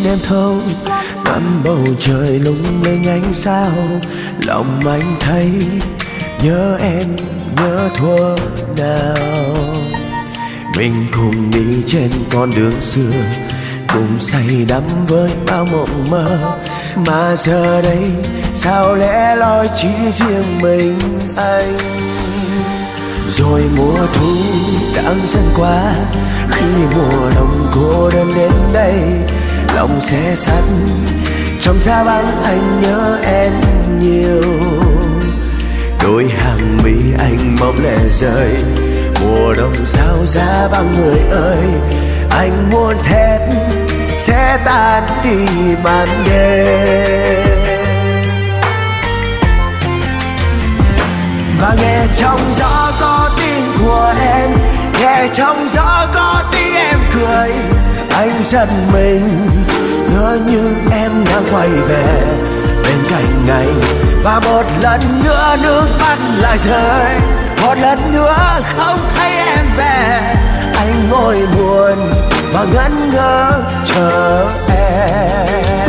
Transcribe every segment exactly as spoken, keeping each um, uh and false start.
đêm thâu ngắm bầu trời lung linh ánh sao, lòng anh thấy nhớ em nhớ thuở nào. Mình cùng đi trên con đường xưa, cùng say đắm với bao mộng mơ, mà giờ đây sao lẽ loi chỉ riêng mình anh. Rồi mùa thu đang dần qua, khi mùa đông cô đơn đến đây, lòng xe sắt trong giá băng anh nhớ em nhiều. Đôi hàng mi anh mong lệ rơi, mùa đông sao giá băng người ơi. Anh muốn thét sẽ tan đi màn đêm, và nghe trong gió có tiếng của em, nghe trong gió có tiếng em cười. Anh giật mình ngỡ như em đang quay về bên cạnh anh, và một lần nữa nước mắt lại rơi, một lần nữa không thấy em về. Anh ngồi buồn và ngẩn ngơ chờ em.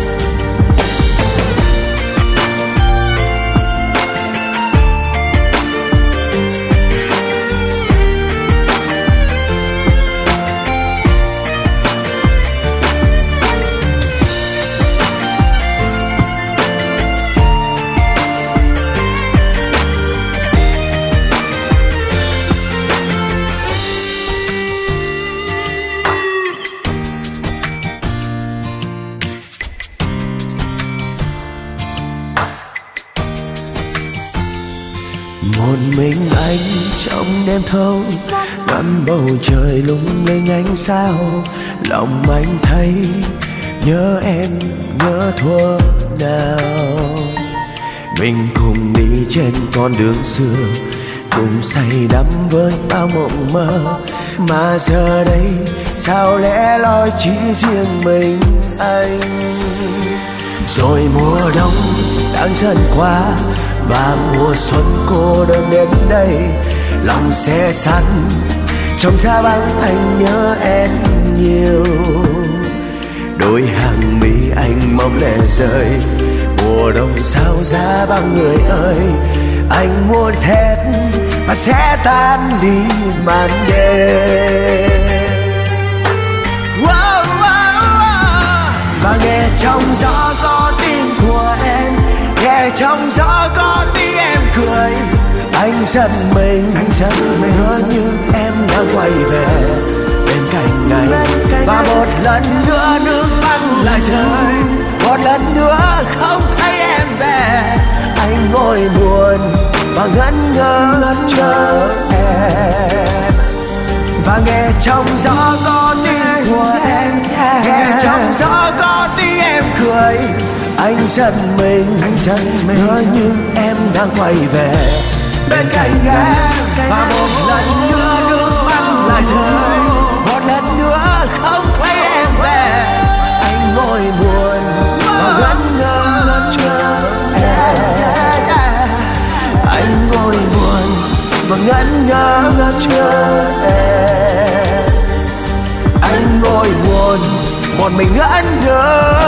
Một mình anh trong đêm thâu ngắm bầu trời lung linh ánh sao, lòng anh thấy nhớ em nhớ thuở nào. Mình cùng đi trên con đường xưa, cùng say đắm với bao mộng mơ, mà giờ đây sao lẽ loi chỉ riêng mình anh. Rồi mùa đông đang dần qua, và mùa xuân cô đơn đến đây, lòng xe sắt trong giá băng anh nhớ em nhiều. Đôi hàng mi anh mong lệ rơi, mùa đông sao giá băng người ơi. Anh muốn thét và sẽ tan đi màn đêm, wow, wow, wow. Và nghe trong gió có tiếng của em, nghe trong gió có tiếng em cười. Anh giật mình, anh giật mình ngỡ như em đang quay về bên cạnh anh, và một lần nữa nước mắt lại rơi, một lần nữa không thấy em về. Anh ngồi buồn và ngẩn ngơ chờ em, và nghe trong gió có tiếng của em, nghe trong gió có tiếng em cười. Anh giật mình, anh giật mình ngỡ như em đang quay về bên cạnh em, và một lần nữa nước mắt lại rơi, một lần nữa không thấy em về. Anh ngồi buồn và ngẩn ngơ chờ em, anh ngồi buồn và ngẩn ngơ chờ em. Anh ngồi buồn một mình ngẩn ngơ